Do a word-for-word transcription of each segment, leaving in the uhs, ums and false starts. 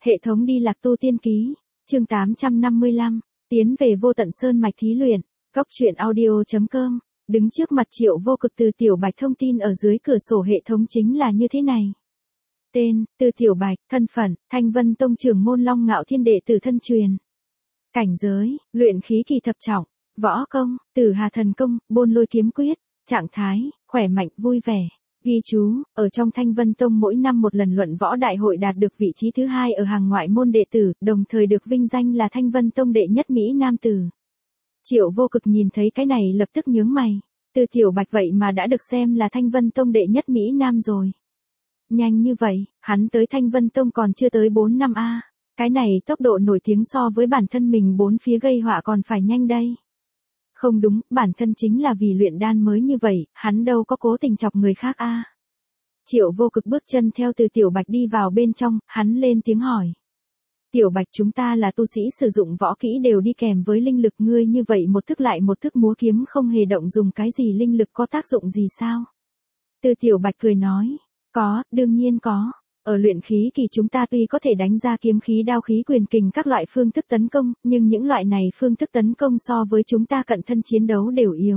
Hệ thống đi lạc tu tiên ký, chương tám trăm năm mươi lăm, tiến về vô tận sơn mạch thí luyện, góc truyện audio.com, đứng trước mặt Triệu Vô Cực. Từ Tiểu Bạch thông tin ở dưới cửa sổ hệ thống chính là như thế này. Tên, Từ Tiểu Bạch, thân phận, Thanh Vân Tông trưởng môn Long Ngạo Thiên đệ tử thân truyền. Cảnh giới, luyện khí kỳ thập trọng, võ công, Tử Hà thần công, Bôn Lôi kiếm quyết, trạng thái, khỏe mạnh vui vẻ. Ghi chú, ở trong Thanh Vân Tông mỗi năm một lần luận võ đại hội đạt được vị trí thứ hai ở hàng ngoại môn đệ tử, đồng thời được vinh danh là Thanh Vân Tông đệ nhất Mỹ Nam tử. Triệu Vô Cực nhìn thấy cái này lập tức nhướng mày, Từ Tiểu Bạch vậy mà đã được xem là Thanh Vân Tông đệ nhất Mỹ Nam rồi. Nhanh như vậy, hắn tới Thanh Vân Tông còn chưa tới bốn năm a, cái này tốc độ nổi tiếng so với bản thân mình bốn phía gây họa còn phải nhanh đây. Không đúng, bản thân chính là vì luyện đan mới như vậy, hắn đâu có cố tình chọc người khác a. Triệu Vô Cực bước chân theo Từ Tiểu Bạch đi vào bên trong, hắn lên tiếng hỏi. Tiểu Bạch, chúng ta là tu sĩ sử dụng võ kỹ đều đi kèm với linh lực, ngươi như vậy một thức lại một thức múa kiếm không hề động dùng cái gì linh lực có tác dụng gì sao? Từ Tiểu Bạch cười nói, có, đương nhiên có. Ở luyện khí kỳ chúng ta tuy có thể đánh ra kiếm khí đao khí quyền kình các loại phương thức tấn công, nhưng những loại này phương thức tấn công so với chúng ta cận thân chiến đấu đều yếu.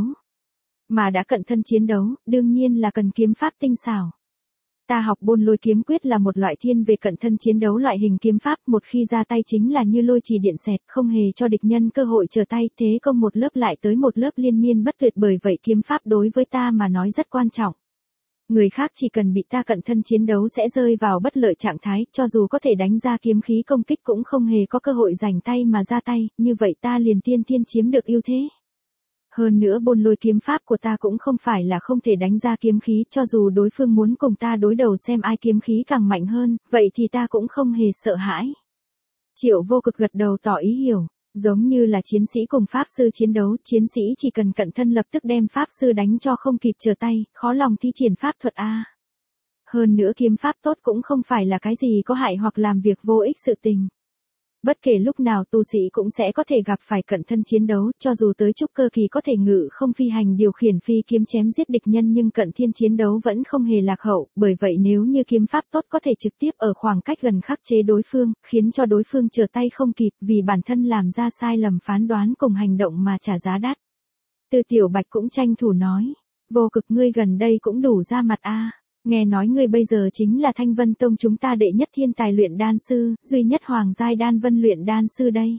Mà đã cận thân chiến đấu, đương nhiên là cần kiếm pháp tinh xảo. Ta học Bôn Lôi kiếm quyết là một loại thiên về cận thân chiến đấu loại hình kiếm pháp, một khi ra tay chính là như lôi chỉ điện xẹt, không hề cho địch nhân cơ hội trở tay, thế công một lớp lại tới một lớp liên miên bất tuyệt, bởi vậy kiếm pháp đối với ta mà nói rất quan trọng. Người khác chỉ cần bị ta cận thân chiến đấu sẽ rơi vào bất lợi trạng thái, cho dù có thể đánh ra kiếm khí công kích cũng không hề có cơ hội giành tay mà ra tay, như vậy ta liền tiên tiên chiếm được ưu thế. Hơn nữa Bôn Lôi kiếm pháp của ta cũng không phải là không thể đánh ra kiếm khí, cho dù đối phương muốn cùng ta đối đầu xem ai kiếm khí càng mạnh hơn, vậy thì ta cũng không hề sợ hãi. Triệu Vô Cực gật đầu tỏ ý hiểu. Giống như là chiến sĩ cùng pháp sư chiến đấu, chiến sĩ chỉ cần cận thân lập tức đem pháp sư đánh cho không kịp trở tay, khó lòng thi triển pháp thuật a. Hơn nữa kiếm pháp tốt cũng không phải là cái gì có hại hoặc làm việc vô ích sự tình. Bất kể lúc nào tu sĩ cũng sẽ có thể gặp phải cận thân chiến đấu, cho dù tới trúc cơ kỳ có thể ngự không phi hành điều khiển phi kiếm chém giết địch nhân, nhưng cận thiên chiến đấu vẫn không hề lạc hậu, bởi vậy nếu như kiếm pháp tốt có thể trực tiếp ở khoảng cách gần khắc chế đối phương, khiến cho đối phương trở tay không kịp, vì bản thân làm ra sai lầm phán đoán cùng hành động mà trả giá đắt. Từ Tiểu Bạch cũng tranh thủ nói, Vô Cực, ngươi gần đây cũng đủ ra mặt a. Nghe nói ngươi bây giờ chính là Thanh Vân Tông chúng ta đệ nhất thiên tài luyện đan sư, duy nhất hoàng giai đan vân luyện đan sư đây.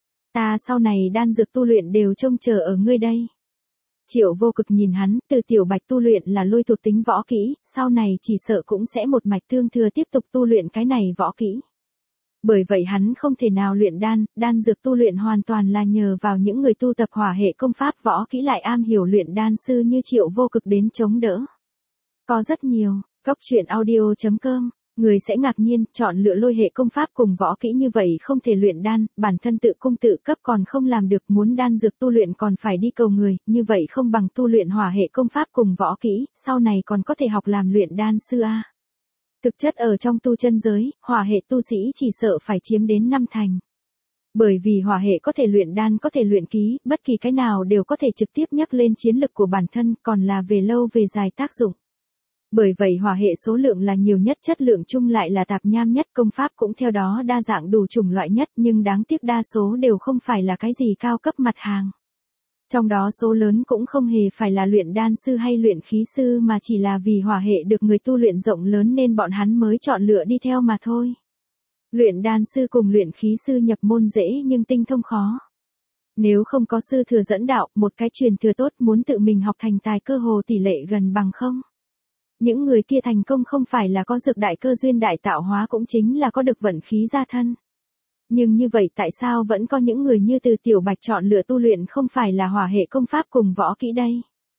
Ta sau này đan dược tu luyện đều trông chờ ở ngươi đây. Triệu Vô Cực nhìn hắn, Từ Tiểu Bạch tu luyện là lôi thuộc tính võ kỹ, sau này chỉ sợ cũng sẽ một mạch tương thừa tiếp tục tu luyện cái này võ kỹ. Bởi vậy hắn không thể nào luyện đan, đan dược tu luyện hoàn toàn là nhờ vào những người tu tập hỏa hệ công pháp võ kỹ lại am hiểu luyện đan sư như Triệu Vô Cực đến chống đỡ. Có rất nhiều, góc truyện audio.com, người sẽ ngạc nhiên, chọn lựa lôi hệ công pháp cùng võ kỹ như vậy không thể luyện đan, bản thân tự cung tự cấp còn không làm được, muốn đan dược tu luyện còn phải đi cầu người, như vậy không bằng tu luyện hỏa hệ công pháp cùng võ kỹ, sau này còn có thể học làm luyện đan sư a. Thực chất ở trong tu chân giới, hỏa hệ tu sĩ chỉ sợ phải chiếm đến năm thành. Bởi vì hỏa hệ có thể luyện đan, có thể luyện khí, bất kỳ cái nào đều có thể trực tiếp nhắc lên chiến lực của bản thân, còn là về lâu về dài tác dụng. Bởi vậy hỏa hệ số lượng là nhiều nhất, chất lượng chung lại là tạp nham nhất, công pháp cũng theo đó đa dạng đủ chủng loại nhất, nhưng đáng tiếc đa số đều không phải là cái gì cao cấp mặt hàng. Trong đó số lớn cũng không hề phải là luyện đan sư hay luyện khí sư mà chỉ là vì hỏa hệ được người tu luyện rộng lớn nên bọn hắn mới chọn lựa đi theo mà thôi. Luyện đan sư cùng luyện khí sư nhập môn dễ nhưng tinh thông khó. Nếu không có sư thừa dẫn đạo, một cái truyền thừa tốt, muốn tự mình học thành tài cơ hồ tỷ lệ gần bằng không. Những người kia thành công không phải là có dược đại cơ duyên đại tạo hóa, cũng chính là có được vận khí gia thân. Nhưng như vậy tại sao vẫn có những người như Từ Tiểu Bạch chọn lựa tu luyện không phải là hỏa hệ công pháp cùng võ kỹ đây?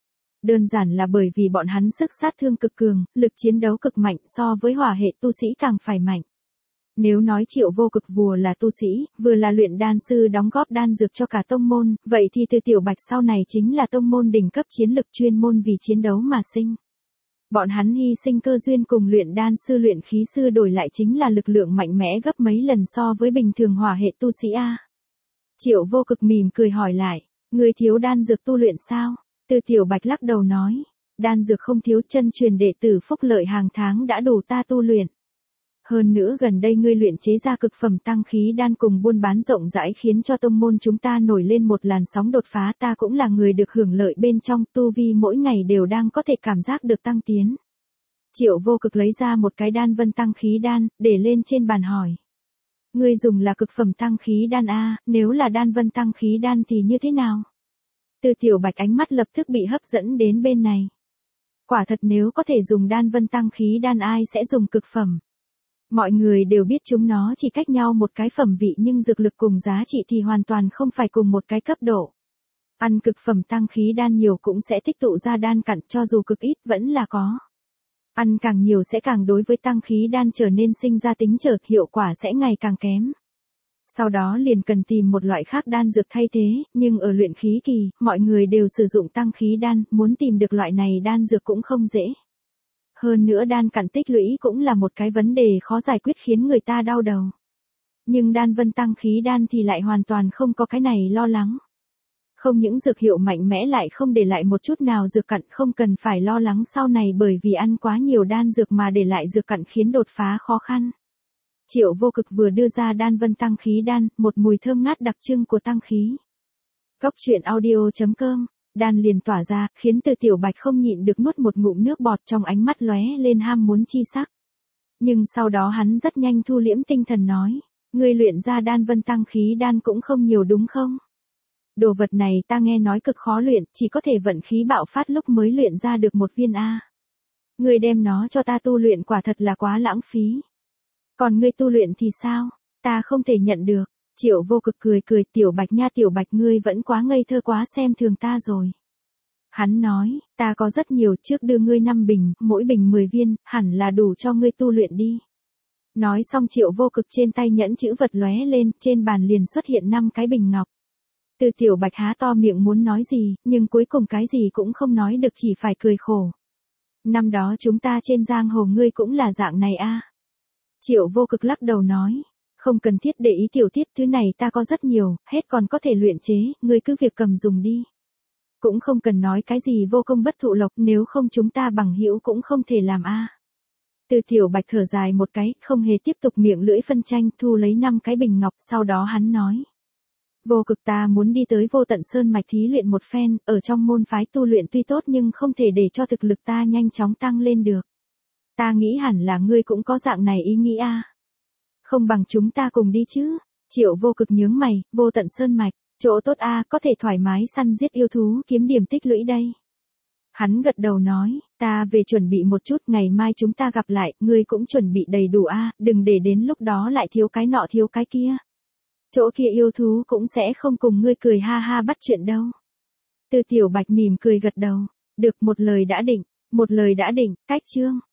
Đơn giản là bởi vì bọn hắn sức sát thương cực cường, lực chiến đấu cực mạnh, so với hỏa hệ tu sĩ càng phải mạnh. Nếu nói Triệu Vô Cực vừa là tu sĩ, vừa là luyện đan sư đóng góp đan dược cho cả tông môn, vậy thì Từ Tiểu Bạch sau này chính là tông môn đỉnh cấp chiến lực chuyên môn vì chiến đấu mà sinh. Bọn hắn hy sinh cơ duyên cùng luyện đan sư luyện khí sư đổi lại chính là lực lượng mạnh mẽ gấp mấy lần so với bình thường hỏa hệ tu sĩ a. Triệu Vô Cực mỉm cười hỏi lại, người thiếu đan dược tu luyện sao? Từ Tiểu Bạch lắc đầu nói, đan dược không thiếu, chân truyền đệ tử phúc lợi hàng tháng đã đủ ta tu luyện. Hơn nữa gần đây ngươi luyện chế ra cực phẩm tăng khí đan cùng buôn bán rộng rãi khiến cho tông môn chúng ta nổi lên một làn sóng đột phá, ta cũng là người được hưởng lợi bên trong, tu vi mỗi ngày đều đang có thể cảm giác được tăng tiến. Triệu Vô Cực lấy ra một cái đan vân tăng khí đan, để lên trên bàn hỏi. Ngươi dùng là cực phẩm tăng khí đan a, nếu là đan vân tăng khí đan thì như thế nào? Từ Tiểu Bạch ánh mắt lập tức bị hấp dẫn đến bên này. Quả thật nếu có thể dùng đan vân tăng khí đan ai sẽ dùng cực phẩm. Mọi người đều biết chúng nó chỉ cách nhau một cái phẩm vị nhưng dược lực cùng giá trị thì hoàn toàn không phải cùng một cái cấp độ. Ăn cực phẩm tăng khí đan nhiều cũng sẽ tích tụ ra đan cặn, cho dù cực ít vẫn là có. Ăn càng nhiều sẽ càng đối với tăng khí đan trở nên sinh ra tính trở, hiệu quả sẽ ngày càng kém. Sau đó liền cần tìm một loại khác đan dược thay thế, nhưng ở luyện khí kỳ, mọi người đều sử dụng tăng khí đan, muốn tìm được loại này đan dược cũng không dễ. Hơn nữa đan cặn tích lũy cũng là một cái vấn đề khó giải quyết khiến người ta đau đầu. Nhưng đan vân tăng khí đan thì lại hoàn toàn không có cái này lo lắng. Không những dược hiệu mạnh mẽ lại không để lại một chút nào dược cặn, không cần phải lo lắng sau này bởi vì ăn quá nhiều đan dược mà để lại dược cặn khiến đột phá khó khăn. Triệu Vô Cực vừa đưa ra đan vân tăng khí đan, một mùi thơm ngát đặc trưng của tăng khí. Góc truyện audio chấm com, đan liền tỏa ra, khiến Từ Tiểu Bạch không nhịn được nuốt một ngụm nước bọt, trong ánh mắt lóe lên ham muốn chi sắc. Nhưng sau đó hắn rất nhanh thu liễm tinh thần nói, ngươi luyện ra đan vân tăng khí đan cũng không nhiều đúng không? Đồ vật này ta nghe nói cực khó luyện, chỉ có thể vận khí bạo phát lúc mới luyện ra được một viên A. Ngươi đem nó cho ta tu luyện quả thật là quá lãng phí. Còn ngươi tu luyện thì sao? Ta không thể nhận được. Triệu Vô Cực cười cười, Tiểu Bạch nha, Tiểu Bạch ngươi vẫn quá ngây thơ, quá xem thường ta rồi. Hắn nói, ta có rất nhiều, trước đưa ngươi năm bình, mỗi bình mười viên, hẳn là đủ cho ngươi tu luyện đi. Nói xong Triệu Vô Cực trên tay nhẫn chữ vật lóe lên, trên bàn liền xuất hiện năm cái bình ngọc. Từ Tiểu Bạch há to miệng muốn nói gì, nhưng cuối cùng cái gì cũng không nói được, chỉ phải cười khổ. Năm đó chúng ta trên giang hồ ngươi cũng là dạng này a. Triệu Vô Cực lắc đầu nói, không cần thiết để ý tiểu tiết, thứ này ta có rất nhiều, hết còn có thể luyện chế, ngươi cứ việc cầm dùng đi. Cũng không cần nói cái gì vô công bất thụ lộc, nếu không chúng ta bằng hữu cũng không thể làm a. Từ Tiểu Bạch thở dài một cái, không hề tiếp tục miệng lưỡi phân tranh, thu lấy năm cái bình ngọc, sau đó hắn nói. Vô Cực, ta muốn đi tới Vô Tận Sơn mạch thí luyện một phen, ở trong môn phái tu luyện tuy tốt nhưng không thể để cho thực lực ta nhanh chóng tăng lên được. Ta nghĩ hẳn là ngươi cũng có dạng này ý nghĩ a. Không bằng chúng ta cùng đi chứ? Triệu Vô Cực nhướng mày, Vô Tận Sơn mạch, chỗ tốt a, có thể thoải mái săn giết yêu thú, kiếm điểm tích lũy đây. Hắn gật đầu nói, ta về chuẩn bị một chút, ngày mai chúng ta gặp lại, ngươi cũng chuẩn bị đầy đủ a, đừng để đến lúc đó lại thiếu cái nọ thiếu cái kia. Chỗ kia yêu thú cũng sẽ không cùng ngươi cười ha ha bắt chuyện đâu. Từ Tiểu Bạch mỉm cười gật đầu, được, một lời đã định, một lời đã định, cách chương.